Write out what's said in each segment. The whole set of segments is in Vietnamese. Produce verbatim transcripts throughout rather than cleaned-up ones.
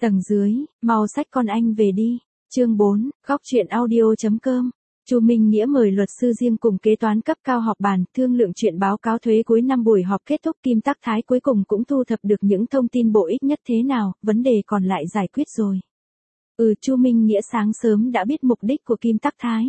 Tầng dưới, mau xách con anh về đi. Chương bốn, góc truyện audio.com. Chu Minh Nghĩa mời luật sư riêng cùng kế toán cấp cao họp bàn, thương lượng chuyện báo cáo thuế cuối năm. Buổi họp kết thúc, Kim Tắc Thái cuối cùng cũng thu thập được những thông tin bổ ích nhất. Thế nào, vấn đề còn lại giải quyết rồi. Ừ, Chu Minh Nghĩa sáng sớm đã biết mục đích của Kim Tắc Thái.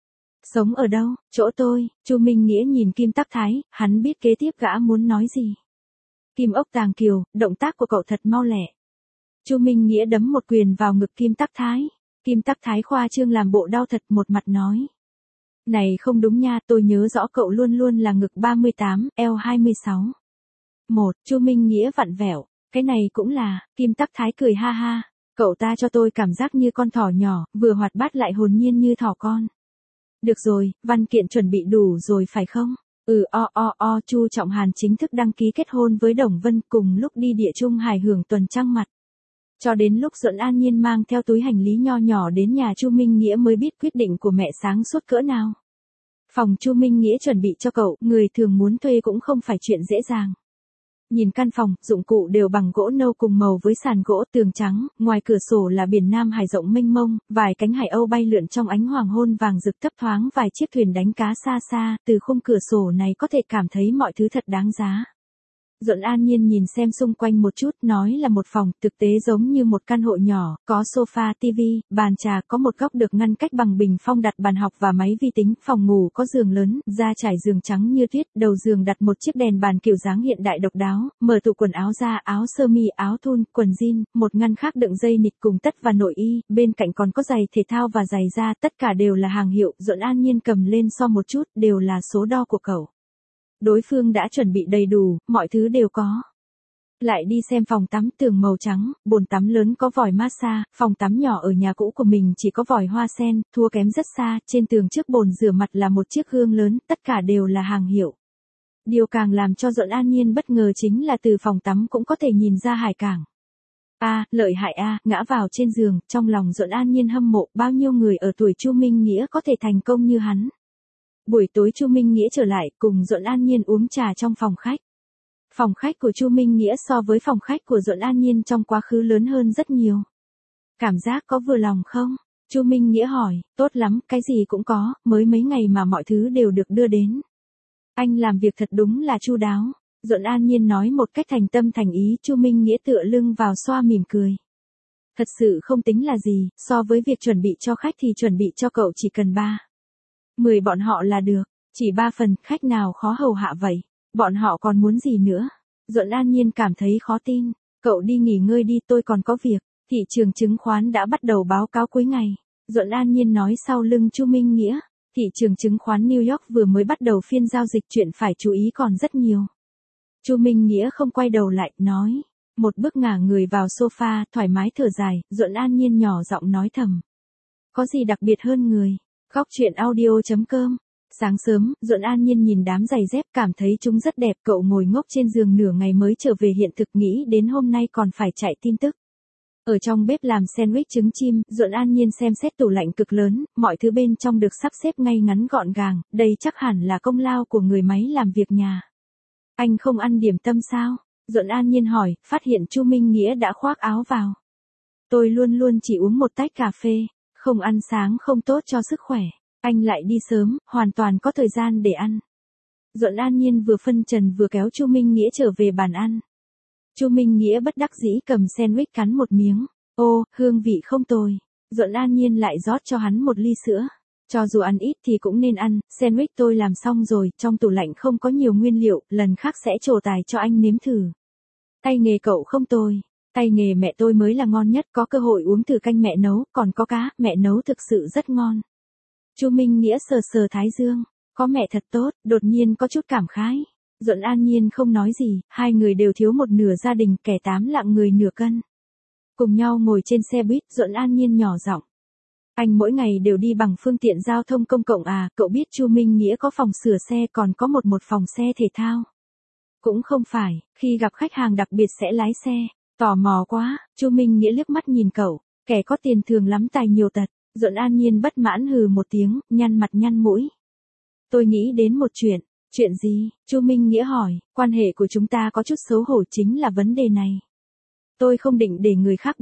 Sống ở đâu? Chỗ tôi. Chu Minh Nghĩa nhìn Kim Tắc Thái, hắn biết kế tiếp gã muốn nói gì. Kim ốc tàng kiều, động tác của cậu thật mau lẹ. Chu Minh Nghĩa đấm một quyền vào ngực Kim Tắc Thái. Kim Tắc Thái khoa trương làm bộ đau thật, một mặt nói. Này không đúng nha, tôi nhớ rõ cậu luôn luôn là ngực ba mươi tám, eo hai mươi sáu. Một, Chu Minh Nghĩa vặn vẹo, cái này cũng là. Kim Tắc Thái cười ha ha, cậu ta cho tôi cảm giác như con thỏ nhỏ, vừa hoạt bát lại hồn nhiên như thỏ con. Được rồi, văn kiện chuẩn bị đủ rồi phải không? Ừ o o o. Chu Trọng Hàn chính thức đăng ký kết hôn với Đồng Vân, cùng lúc đi địa trung hải hưởng tuần trăng mật. Cho đến lúc Duẫn An Nhiên mang theo túi hành lý nho nhỏ đến nhà Chu Minh Nghĩa mới biết quyết định của mẹ sáng suốt cỡ nào. Phòng Chu Minh Nghĩa chuẩn bị cho cậu, người thường muốn thuê cũng không phải chuyện dễ dàng. Nhìn căn phòng, dụng cụ đều bằng gỗ nâu cùng màu với sàn gỗ, tường trắng, ngoài cửa sổ là biển Nam Hải rộng mênh mông, vài cánh hải âu bay lượn trong ánh hoàng hôn vàng rực, thấp thoáng vài chiếc thuyền đánh cá xa xa, từ khung cửa sổ này có thể cảm thấy mọi thứ thật đáng giá. Duẫn An Nhiên nhìn xem xung quanh một chút, nói là một phòng, thực tế giống như một căn hộ nhỏ, có sofa, tivi, bàn trà, có một góc được ngăn cách bằng bình phong đặt bàn học và máy vi tính, phòng ngủ có giường lớn, da trải giường trắng như tuyết, đầu giường đặt một chiếc đèn bàn kiểu dáng hiện đại độc đáo, mở tủ quần áo ra, áo sơ mi, áo thun, quần jean, một ngăn khác đựng dây nịt cùng tất và nội y, bên cạnh còn có giày thể thao và giày da, tất cả đều là hàng hiệu. Duẫn An Nhiên cầm lên so một chút, đều là số đo của cậu. Đối phương đã chuẩn bị đầy đủ, mọi thứ đều có. Lại đi xem phòng tắm, tường màu trắng, bồn tắm lớn có vòi massage, phòng tắm nhỏ ở nhà cũ của mình chỉ có vòi hoa sen, thua kém rất xa, trên tường trước bồn rửa mặt là một chiếc gương lớn, tất cả đều là hàng hiệu. Điều càng làm cho Duẫn An Nhiên bất ngờ chính là từ phòng tắm cũng có thể nhìn ra hải cảng. A, à, lợi hại a, à, ngã vào trên giường, trong lòng Duẫn An Nhiên hâm mộ, bao nhiêu người ở tuổi Chu Minh Nghĩa có thể thành công như hắn. Buổi tối Chu Minh Nghĩa trở lại, cùng Duẫn An Nhiên uống trà trong phòng khách. Phòng khách của Chu Minh Nghĩa so với phòng khách của Duẫn An Nhiên trong quá khứ lớn hơn rất nhiều. Cảm giác có vừa lòng không? Chu Minh Nghĩa hỏi. Tốt lắm, cái gì cũng có, mới mấy ngày mà mọi thứ đều được đưa đến. Anh làm việc thật đúng là chu đáo. Duẫn An Nhiên nói một cách thành tâm thành ý. Chu Minh Nghĩa tựa lưng vào xoa mỉm cười. Thật sự không tính là gì, so với việc chuẩn bị cho khách thì chuẩn bị cho cậu chỉ cần ba. Mười bọn họ là được, chỉ ba phần, khách nào khó hầu hạ vậy, bọn họ còn muốn gì nữa. Duẫn An Nhiên cảm thấy khó tin, cậu đi nghỉ ngơi đi, tôi còn có việc. Thị trường chứng khoán đã bắt đầu báo cáo cuối ngày. Duẫn An Nhiên nói sau lưng Chu Minh Nghĩa, thị trường chứng khoán New York vừa mới bắt đầu phiên giao dịch, chuyện phải chú ý còn rất nhiều. Chu Minh Nghĩa không quay đầu lại, nói, một bước ngả người vào sofa, thoải mái thở dài. Duẫn An Nhiên nhỏ giọng nói thầm, có gì đặc biệt hơn người. Góc truyện audio.com. Sáng sớm, Duẫn An Nhiên nhìn đám giày dép cảm thấy chúng rất đẹp. Cậu ngồi ngốc trên giường nửa ngày mới trở về hiện thực, nghĩ đến hôm nay còn phải chạy tin tức. Ở trong bếp làm sandwich trứng chim, Duẫn An Nhiên xem xét tủ lạnh cực lớn, mọi thứ bên trong được sắp xếp ngay ngắn gọn gàng, đây chắc hẳn là công lao của người máy làm việc nhà. Anh không ăn điểm tâm sao? Duẫn An Nhiên hỏi, phát hiện Chu Minh Nghĩa đã khoác áo vào. Tôi luôn luôn chỉ uống một tách cà phê. Không ăn sáng không tốt cho sức khỏe. Anh lại đi sớm, hoàn toàn có thời gian để ăn. Duẫn An Nhiên vừa phân trần vừa kéo Chu Minh Nghĩa trở về bàn ăn. Chu Minh Nghĩa bất đắc dĩ cầm sandwich cắn một miếng. Ô, hương vị không tồi. Duẫn An Nhiên lại rót cho hắn một ly sữa. Cho dù ăn ít thì cũng nên ăn, sandwich tôi làm xong rồi, trong tủ lạnh không có nhiều nguyên liệu, lần khác sẽ trổ tài cho anh nếm thử. Tay nghề cậu không tồi. Tay nghề mẹ tôi mới là ngon nhất, có cơ hội uống thử canh mẹ nấu, còn có cá, mẹ nấu thực sự rất ngon. Chu Minh Nghĩa sờ sờ thái dương, có mẹ thật tốt, đột nhiên có chút cảm khái. Duẫn An Nhiên không nói gì, hai người đều thiếu một nửa gia đình, kẻ tám lạng người nửa cân. Cùng nhau ngồi trên xe buýt, Duẫn An Nhiên nhỏ giọng. Anh mỗi ngày đều đi bằng phương tiện giao thông công cộng à, cậu biết Chu Minh Nghĩa có phòng sửa xe còn có một một phòng xe thể thao. Cũng không phải, khi gặp khách hàng đặc biệt sẽ lái xe. Tò mò quá, Chu Minh Nghĩa liếc mắt nhìn cậu, kẻ có tiền thường lắm tài nhiều tật. Duẫn An Nhiên bất mãn hừ một tiếng, nhăn mặt nhăn mũi. Tôi nghĩ đến một chuyện. Chuyện gì? Chu Minh Nghĩa hỏi. Quan hệ của chúng ta có chút xấu hổ, chính là vấn đề này. Tôi không định để người khác biết.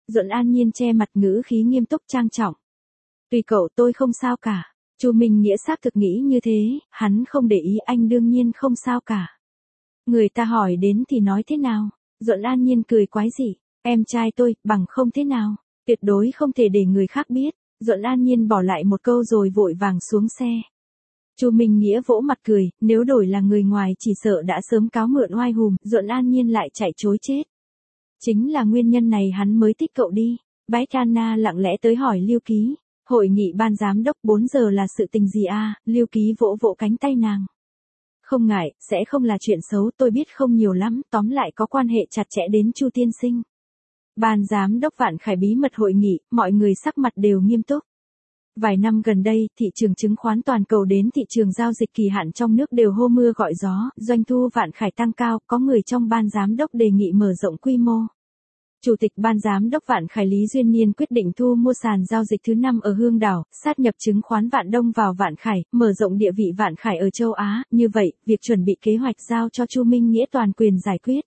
Duẫn An Nhiên che mặt ngữ khí nghiêm túc trang trọng. Tùy cậu, tôi không sao cả. Chu Minh Nghĩa xác thực nghĩ như thế, hắn không để ý, anh đương nhiên không sao cả. Người ta hỏi đến thì nói thế nào? Duẫn An Nhiên cười quái dị. Em trai tôi, bằng không thế nào. Tuyệt đối không thể để người khác biết. Duẫn An Nhiên bỏ lại một câu rồi vội vàng xuống xe. Chu Minh Nghĩa vỗ mặt cười, nếu đổi là người ngoài chỉ sợ đã sớm cáo mượn oai hùm, Duẫn An Nhiên lại chạy chối chết. Chính là nguyên nhân này hắn mới thích cậu đi. Bách Anna lặng lẽ tới hỏi Lưu Ký. Hội nghị ban giám đốc bốn giờ là sự tình gì à? Lưu Ký vỗ vỗ cánh tay nàng. Không ngại, sẽ không là chuyện xấu, tôi biết không nhiều lắm, tóm lại có quan hệ chặt chẽ đến Chu tiên sinh. Ban giám đốc Vạn Khải bí mật hội nghị, mọi người sắc mặt đều nghiêm túc. Vài năm gần đây, thị trường chứng khoán toàn cầu đến thị trường giao dịch kỳ hạn trong nước đều hô mưa gọi gió, doanh thu Vạn Khải tăng cao, có người trong ban giám đốc đề nghị mở rộng quy mô. Chủ tịch ban giám đốc Vạn Khải Lý Duyên Niên quyết định thu mua sàn giao dịch thứ năm ở Hương Đảo, sát nhập chứng khoán Vạn Đông vào Vạn Khải, mở rộng địa vị Vạn Khải ở châu Á, như vậy, việc chuẩn bị kế hoạch giao cho Chu Minh Nghĩa toàn quyền giải quyết.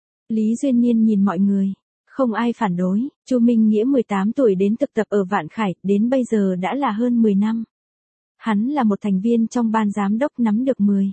Lý Duyên Niên nhìn mọi người. Không ai phản đối, Chu Minh Nghĩa mười tám tuổi đến thực tập ở Vạn Khải, đến bây giờ đã là hơn mười năm. Hắn là một thành viên trong ban giám đốc nắm được mười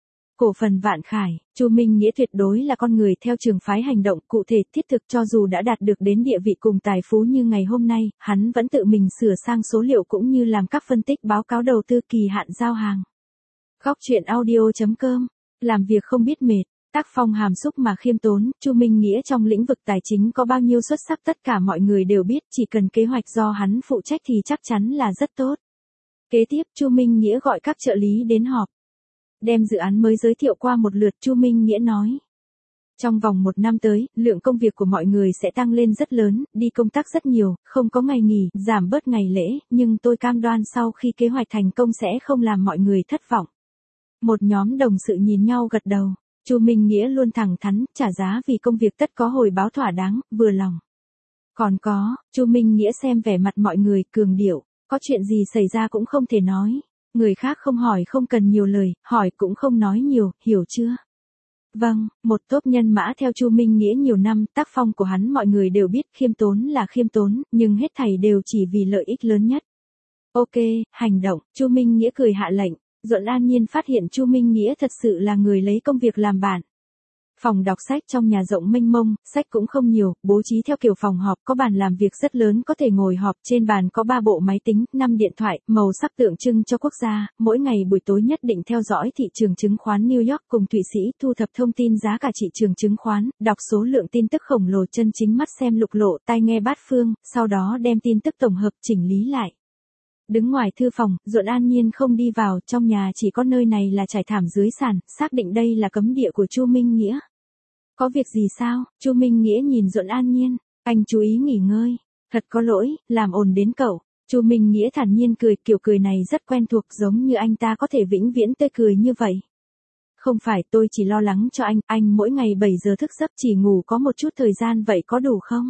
cổ phần Vạn Khải. Chu Minh Nghĩa tuyệt đối là con người theo trường phái hành động cụ thể thiết thực, cho dù đã đạt được đến địa vị cùng tài phú như ngày hôm nay, hắn vẫn tự mình sửa sang số liệu cũng như làm các phân tích báo cáo đầu tư kỳ hạn giao hàng. Góc truyện audio chấm com, làm việc không biết mệt. Tác phong hàm xúc mà khiêm tốn, Chu Minh Nghĩa trong lĩnh vực tài chính có bao nhiêu xuất sắc tất cả mọi người đều biết, chỉ cần kế hoạch do hắn phụ trách thì chắc chắn là rất tốt. Kế tiếp, Chu Minh Nghĩa gọi các trợ lý đến họp. Đem dự án mới giới thiệu qua một lượt, Chu Minh Nghĩa nói. Trong vòng một năm tới, lượng công việc của mọi người sẽ tăng lên rất lớn, đi công tác rất nhiều, không có ngày nghỉ, giảm bớt ngày lễ, nhưng tôi cam đoan sau khi kế hoạch thành công sẽ không làm mọi người thất vọng. Một nhóm đồng sự nhìn nhau gật đầu. Chu Minh Nghĩa luôn thẳng thắn, trả giá vì công việc tất có hồi báo thỏa đáng, vừa lòng. Còn có, Chu Minh Nghĩa xem vẻ mặt mọi người, cường điệu, có chuyện gì xảy ra cũng không thể nói. Người khác không hỏi không cần nhiều lời, hỏi cũng không nói nhiều, hiểu chưa? Vâng, một tốp nhân mã theo Chu Minh Nghĩa nhiều năm, tác phong của hắn mọi người đều biết, khiêm tốn là khiêm tốn, nhưng hết thảy đều chỉ vì lợi ích lớn nhất. Ok, hành động, Chu Minh Nghĩa cười hạ lệnh. Duẫn An Nhiên phát hiện Chu Minh Nghĩa thật sự là người lấy công việc làm bạn. Phòng đọc sách trong nhà rộng mênh mông, sách cũng không nhiều, bố trí theo kiểu phòng họp, có bàn làm việc rất lớn có thể ngồi họp, trên bàn có ba bộ máy tính, năm điện thoại, màu sắc tượng trưng cho quốc gia, mỗi ngày buổi tối nhất định theo dõi thị trường chứng khoán New York cùng Thụy Sĩ, thu thập thông tin giá cả thị trường chứng khoán, đọc số lượng tin tức khổng lồ, chân chính mắt xem lục lộ, tai nghe bát phương, sau đó đem tin tức tổng hợp chỉnh lý lại. Đứng ngoài thư phòng, Duẫn An Nhiên không đi vào, trong nhà chỉ có nơi này là trải thảm dưới sàn, xác định đây là cấm địa của Chu Minh Nghĩa. Có việc gì sao? Chu Minh Nghĩa nhìn Duẫn An Nhiên, anh chú ý nghỉ ngơi. Thật có lỗi, làm ồn đến cậu. Chu Minh Nghĩa thản nhiên cười, kiểu cười này rất quen thuộc, giống như anh ta có thể vĩnh viễn tươi cười như vậy. Không phải, tôi chỉ lo lắng cho anh, anh mỗi ngày bảy giờ thức giấc chỉ ngủ có một chút thời gian vậy có đủ không?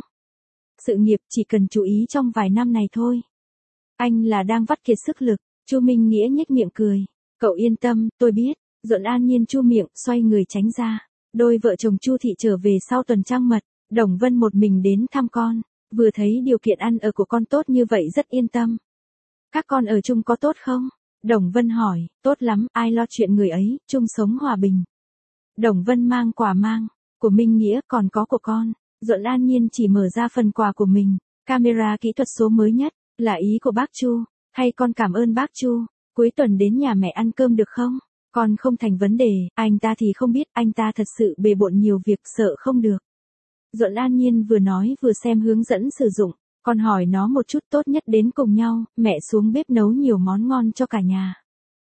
Sự nghiệp chỉ cần chú ý trong vài năm này thôi. Anh là đang vắt kiệt sức lực. Chu Minh Nghĩa nhếch miệng cười. Cậu yên tâm, tôi biết. Duẫn An Nhiên chu miệng, xoay người tránh ra. Đôi vợ chồng Chu Thị trở về sau tuần trăng mật. Đồng Vân một mình đến thăm con. Vừa thấy điều kiện ăn ở của con tốt như vậy rất yên tâm. Các con ở chung có tốt không? Đồng Vân hỏi. Tốt lắm, ai lo chuyện người ấy, chung sống hòa bình. Đồng Vân mang quà mang. Của Minh Nghĩa còn có của con. Duẫn An Nhiên chỉ mở ra phần quà của mình. Camera kỹ thuật số mới nhất. Là ý của bác Chu, hay con cảm ơn bác Chu, cuối tuần đến nhà mẹ ăn cơm được không? Con không thành vấn đề, anh ta thì không biết, anh ta thật sự bề bộn nhiều việc, sợ không được. Duẫn An Nhiên vừa nói vừa xem hướng dẫn sử dụng, con hỏi nó một chút, tốt nhất đến cùng nhau, mẹ xuống bếp nấu nhiều món ngon cho cả nhà.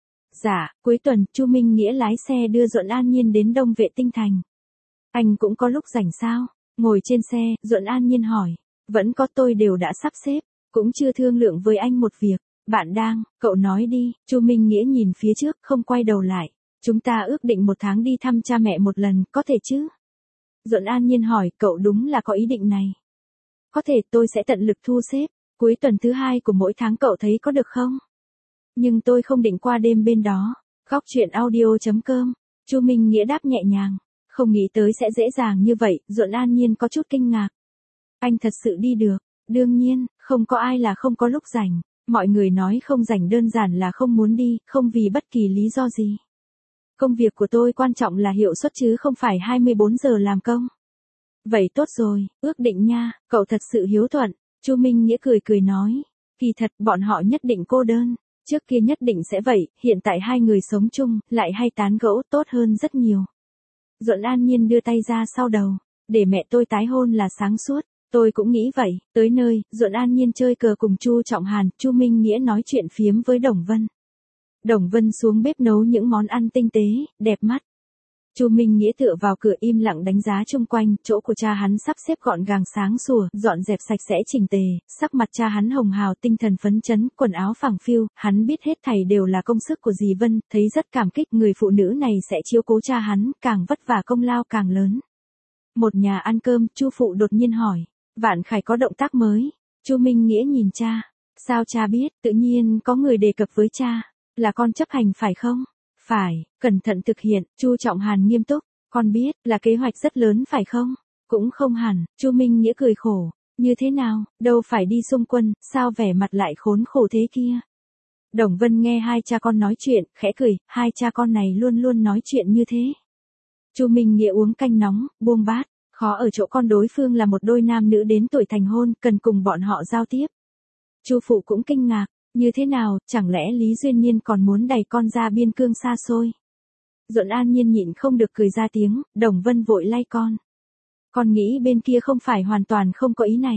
Dạ, cuối tuần, Chu Minh Nghĩa lái xe đưa Duẫn An Nhiên đến Đông Vệ Tinh Thành. Anh cũng có lúc rảnh sao? Ngồi trên xe, Duẫn An Nhiên hỏi, vẫn có, tôi đều đã sắp xếp. Cũng chưa thương lượng với anh một việc. Bạn đang, cậu nói đi. Chu Minh Nghĩa nhìn phía trước, không quay đầu lại. Chúng ta ước định một tháng đi thăm cha mẹ một lần, có thể chứ? Duẫn An Nhiên hỏi, cậu đúng là có ý định này. Có thể, tôi sẽ tận lực thu xếp. Cuối tuần thứ hai của mỗi tháng cậu thấy có được không? Nhưng tôi không định qua đêm bên đó. Góc truyện audio chấm com. Chu Minh Nghĩa đáp nhẹ nhàng. Không nghĩ tới sẽ dễ dàng như vậy. Duẫn An Nhiên có chút kinh ngạc. Anh thật sự đi được. Đương nhiên, không có ai là không có lúc rảnh. Mọi người nói không rảnh đơn giản là không muốn đi, không vì bất kỳ lý do gì. Công việc của tôi quan trọng là hiệu suất chứ không phải hai mươi bốn giờ làm công. Vậy tốt rồi, ước định nha, cậu thật sự hiếu thuận. Chu Minh Nghĩa cười cười nói. Kỳ thật bọn họ nhất định cô đơn. Trước kia nhất định sẽ vậy, hiện tại hai người sống chung, lại hay tán gẫu tốt hơn rất nhiều. Duẫn An Nhiên đưa tay ra sau đầu. Để mẹ tôi tái hôn là sáng suốt. Tôi cũng nghĩ vậy. Tới nơi, Duẫn An Nhiên chơi cờ cùng Chu Trọng Hàn, Chu Minh Nghĩa nói chuyện phiếm với Đồng Vân. Đồng Vân xuống bếp nấu những món ăn tinh tế, đẹp mắt. Chu Minh Nghĩa tựa vào cửa im lặng đánh giá chung quanh, chỗ của cha hắn sắp xếp gọn gàng sáng sủa, dọn dẹp sạch sẽ chỉnh tề, sắc mặt cha hắn hồng hào tinh thần phấn chấn, quần áo phẳng phiu, hắn biết hết thảy đều là công sức của dì Vân, thấy rất cảm kích người phụ nữ này sẽ chiếu cố cha hắn, càng vất vả công lao càng lớn. Một nhà ăn cơm, Chu phụ đột nhiên hỏi, Vạn Khải có động tác mới. Chu Minh Nghĩa nhìn cha, sao cha biết, tự nhiên có người đề cập với cha, là con chấp hành phải không? Phải, cẩn thận thực hiện, Chu Trọng Hàn nghiêm túc, con biết, là kế hoạch rất lớn phải không? Cũng không hẳn, Chu Minh Nghĩa cười khổ, như thế nào, đâu phải đi xung quân, sao vẻ mặt lại khốn khổ thế kia? Đồng Vân nghe hai cha con nói chuyện, khẽ cười, hai cha con này luôn luôn nói chuyện như thế. Chu Minh Nghĩa uống canh nóng, buông bát, khó ở chỗ con đối phương là một đôi nam nữ đến tuổi thành hôn, cần cùng bọn họ giao tiếp. Chu phụ cũng kinh ngạc. Như thế nào, chẳng lẽ Lý Duyên Nhiên còn muốn đẩy con ra biên cương xa xôi? Duẫn An Nhiên nhịn không được cười ra tiếng, Đồng Vân vội lay con. Con nghĩ bên kia không phải hoàn toàn không có ý này.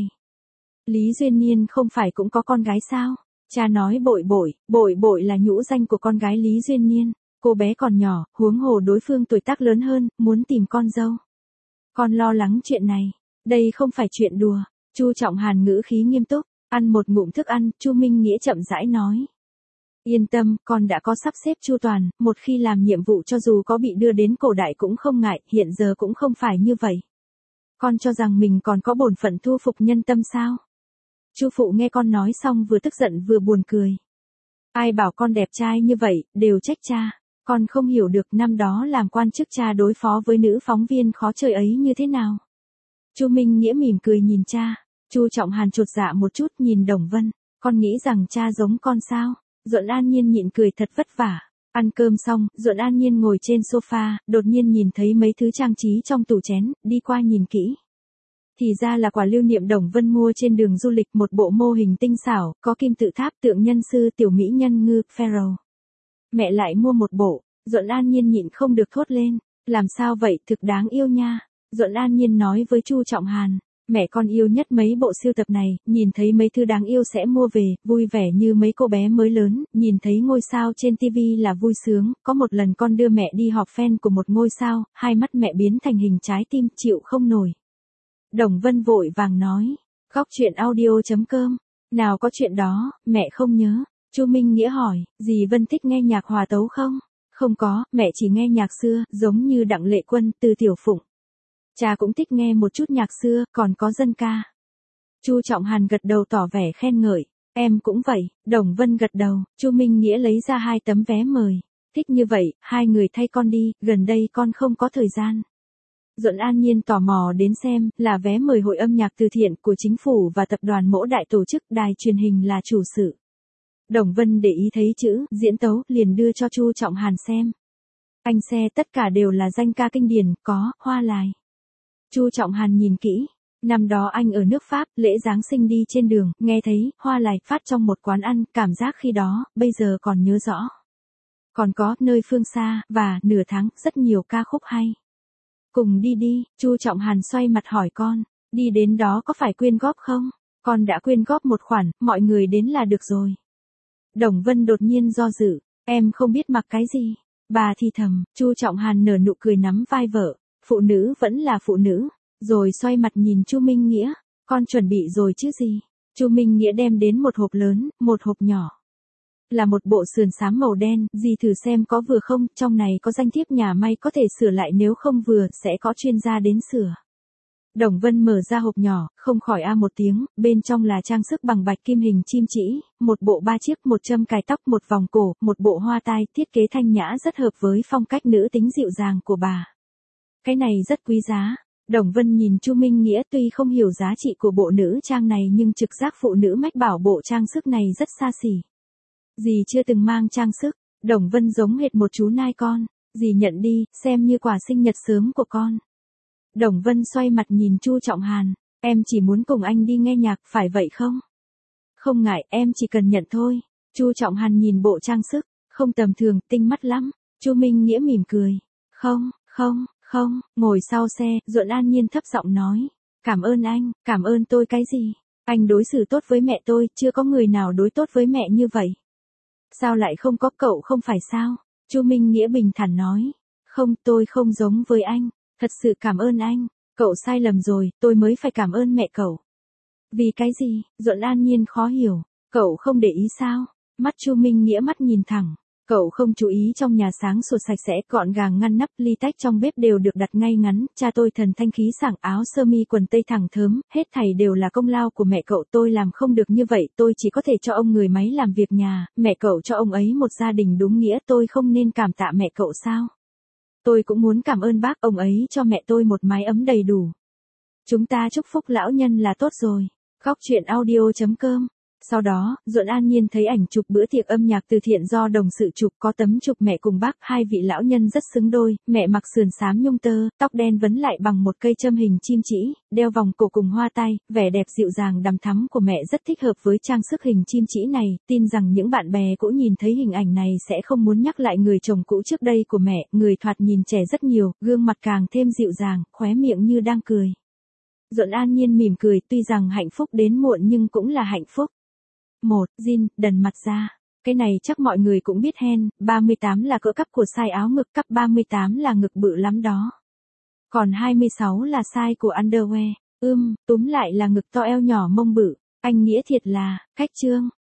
Lý Duyên Nhiên không phải cũng có con gái sao? Cha nói bội bội, bội bội là nhũ danh của con gái Lý Duyên Nhiên. Cô bé còn nhỏ, huống hồ đối phương tuổi tác lớn hơn, muốn tìm con dâu. Con lo lắng chuyện này. Đây không phải chuyện đùa. Chu Trọng Hàn ngữ khí nghiêm túc. Ăn một ngụm thức ăn, Chu Minh Nghĩa chậm rãi nói. Yên tâm, con đã có sắp xếp chu toàn, một khi làm nhiệm vụ cho dù có bị đưa đến cổ đại cũng không ngại, hiện giờ cũng không phải như vậy. Con cho rằng mình còn có bổn phận thu phục nhân tâm sao? Chu phụ nghe con nói xong vừa tức giận vừa buồn cười. Ai bảo con đẹp trai như vậy, đều trách cha. Con không hiểu được năm đó làm quan chức cha đối phó với nữ phóng viên khó chơi ấy như thế nào. Chu Minh Nghĩa mỉm cười nhìn cha. Chu Trọng Hàn chột dạ một chút nhìn Đồng Vân, con nghĩ rằng cha giống con sao? Duẫn An Nhiên nhịn cười thật vất vả. Ăn cơm xong, Duẫn An Nhiên ngồi trên sofa, đột nhiên nhìn thấy mấy thứ trang trí trong tủ chén, đi qua nhìn kỹ. Thì ra là quà lưu niệm Đồng Vân mua trên đường du lịch, một bộ mô hình tinh xảo, có kim tự tháp, tượng nhân sư, tiểu mỹ nhân ngư, Pharaoh. Mẹ lại mua một bộ, Duẫn An Nhiên nhịn không được thốt lên, làm sao vậy, thực đáng yêu nha. Duẫn An Nhiên nói với Chu Trọng Hàn. Mẹ con yêu nhất mấy bộ sưu tập này, nhìn thấy mấy thứ đáng yêu sẽ mua về, vui vẻ như mấy cô bé mới lớn, nhìn thấy ngôi sao trên tivi là vui sướng, có một lần con đưa mẹ đi họp fan của một ngôi sao, hai mắt mẹ biến thành hình trái tim, chịu không nổi. Đồng Vân vội vàng nói, góc chuyện audio chấm com, nào có chuyện đó, mẹ không nhớ. Chu Minh Nghĩa hỏi, dì Vân thích nghe nhạc hòa tấu không? Không có, mẹ chỉ nghe nhạc xưa, giống như Đặng Lệ Quân, Từ Tiểu Phụng. Cha cũng thích nghe một chút nhạc xưa, còn có dân ca. Chu Trọng Hàn gật đầu tỏ vẻ khen ngợi, em cũng vậy. Đồng Vân gật đầu, Chu Minh Nghĩa lấy ra hai tấm vé mời. Thích như vậy, hai người thay con đi, gần đây con không có thời gian. Duẫn An Nhiên tò mò đến xem, là vé mời hội âm nhạc từ thiện của chính phủ và tập đoàn Mỗ Đại tổ chức, đài truyền hình là chủ sự. Đồng Vân để ý thấy chữ diễn tấu, liền đưa cho Chu Trọng Hàn xem. Anh xe tất cả đều là danh ca kinh điển, có Hoa Lài. Chu Trọng Hàn nhìn kỹ, năm đó anh ở nước Pháp, lễ Giáng sinh đi trên đường, nghe thấy Hoa Lài phát trong một quán ăn, cảm giác khi đó, bây giờ còn nhớ rõ. Còn có Nơi Phương Xa, và Nửa Tháng, rất nhiều ca khúc hay. Cùng đi đi, Chu Trọng Hàn xoay mặt hỏi con, đi đến đó có phải quyên góp không? Con đã quyên góp một khoản, mọi người đến là được rồi. Đồng Vân đột nhiên do dự, em không biết mặc cái gì. Bà thì thầm, Chu Trọng Hàn nở nụ cười nắm vai vợ. Phụ nữ vẫn là phụ nữ, rồi xoay mặt nhìn Chu Minh Nghĩa, con chuẩn bị rồi chứ gì? Chu Minh Nghĩa đem đến một hộp lớn, một hộp nhỏ. Là một bộ sườn xám màu đen, dì thử xem có vừa không, trong này có danh thiếp nhà may có thể sửa lại, nếu không vừa, sẽ có chuyên gia đến sửa. Đồng Vân mở ra hộp nhỏ, không khỏi a một tiếng, bên trong là trang sức bằng bạch kim hình chim chỉ, một bộ ba chiếc, một châm cài tóc, một vòng cổ, một bộ hoa tai, thiết kế thanh nhã rất hợp với phong cách nữ tính dịu dàng của bà. Cái này rất quý giá. Đồng Vân nhìn Chu Minh Nghĩa tuy không hiểu giá trị của bộ nữ trang này nhưng trực giác phụ nữ mách bảo bộ trang sức này rất xa xỉ. Dì chưa từng mang trang sức, Đồng Vân giống hệt một chú nai con, dì nhận đi, xem như quà sinh nhật sớm của con. Đồng Vân xoay mặt nhìn Chu Trọng Hàn, em chỉ muốn cùng anh đi nghe nhạc, phải vậy không? Không ngại, em chỉ cần nhận thôi. Chu Trọng Hàn nhìn bộ trang sức, không tầm thường, tinh mắt lắm. Chu Minh Nghĩa mỉm cười. Không, không, không, ngồi sau xe, Duẫn An Nhiên thấp giọng nói. Cảm ơn anh, cảm ơn tôi cái gì? Anh đối xử tốt với mẹ tôi, chưa có người nào đối tốt với mẹ như vậy. Sao lại không có, cậu không phải sao? Chu Minh Nghĩa bình thản nói. Không, tôi không giống với anh. Thật sự cảm ơn anh. Cậu sai lầm rồi, tôi mới phải cảm ơn mẹ cậu. Vì cái gì? Duẫn An Nhiên khó hiểu. Cậu không để ý sao? Mắt Chu Minh Nghĩa mắt nhìn thẳng. Cậu không chú ý trong nhà sáng sủa sạch sẽ, gọn gàng ngăn nắp, ly tách trong bếp đều được đặt ngay ngắn, cha tôi thần thanh khí sảng, áo sơ mi quần tây thẳng thớm, hết thảy đều là công lao của mẹ cậu, tôi làm không được như vậy, tôi chỉ có thể cho ông người máy làm việc nhà, mẹ cậu cho ông ấy một gia đình đúng nghĩa, tôi không nên cảm tạ mẹ cậu sao? Tôi cũng muốn cảm ơn bác, ông ấy cho mẹ tôi một mái ấm đầy đủ. Chúng ta chúc phúc lão nhân là tốt rồi. Góc truyện audio chấm com. Sau đó, Duẫn An Nhiên thấy ảnh chụp bữa tiệc âm nhạc từ thiện do đồng sự chụp, có tấm chụp mẹ cùng bác, hai vị lão nhân rất xứng đôi, mẹ mặc sườn xám nhung tơ, tóc đen vấn lại bằng một cây châm hình chim chỉ, đeo vòng cổ cùng hoa tai, vẻ đẹp dịu dàng đằm thắm của mẹ rất thích hợp với trang sức hình chim chỉ này, tin rằng những bạn bè cũ nhìn thấy hình ảnh này sẽ không muốn nhắc lại người chồng cũ trước đây của mẹ, người thoạt nhìn trẻ rất nhiều, gương mặt càng thêm dịu dàng, khóe miệng như đang cười. Duẫn An Nhiên mỉm cười, tuy rằng hạnh phúc đến muộn nhưng cũng là hạnh phúc. Một, Jin, đần mặt ra. Cái này chắc mọi người cũng biết hen, ba mươi tám là cỡ cắp của size áo ngực, cắp ba mươi tám là ngực bự lắm đó. Còn hai mươi sáu là size của underwear. Ưm, túm lại là ngực to eo nhỏ mông bự. Anh nghĩa thiệt là, cách trương.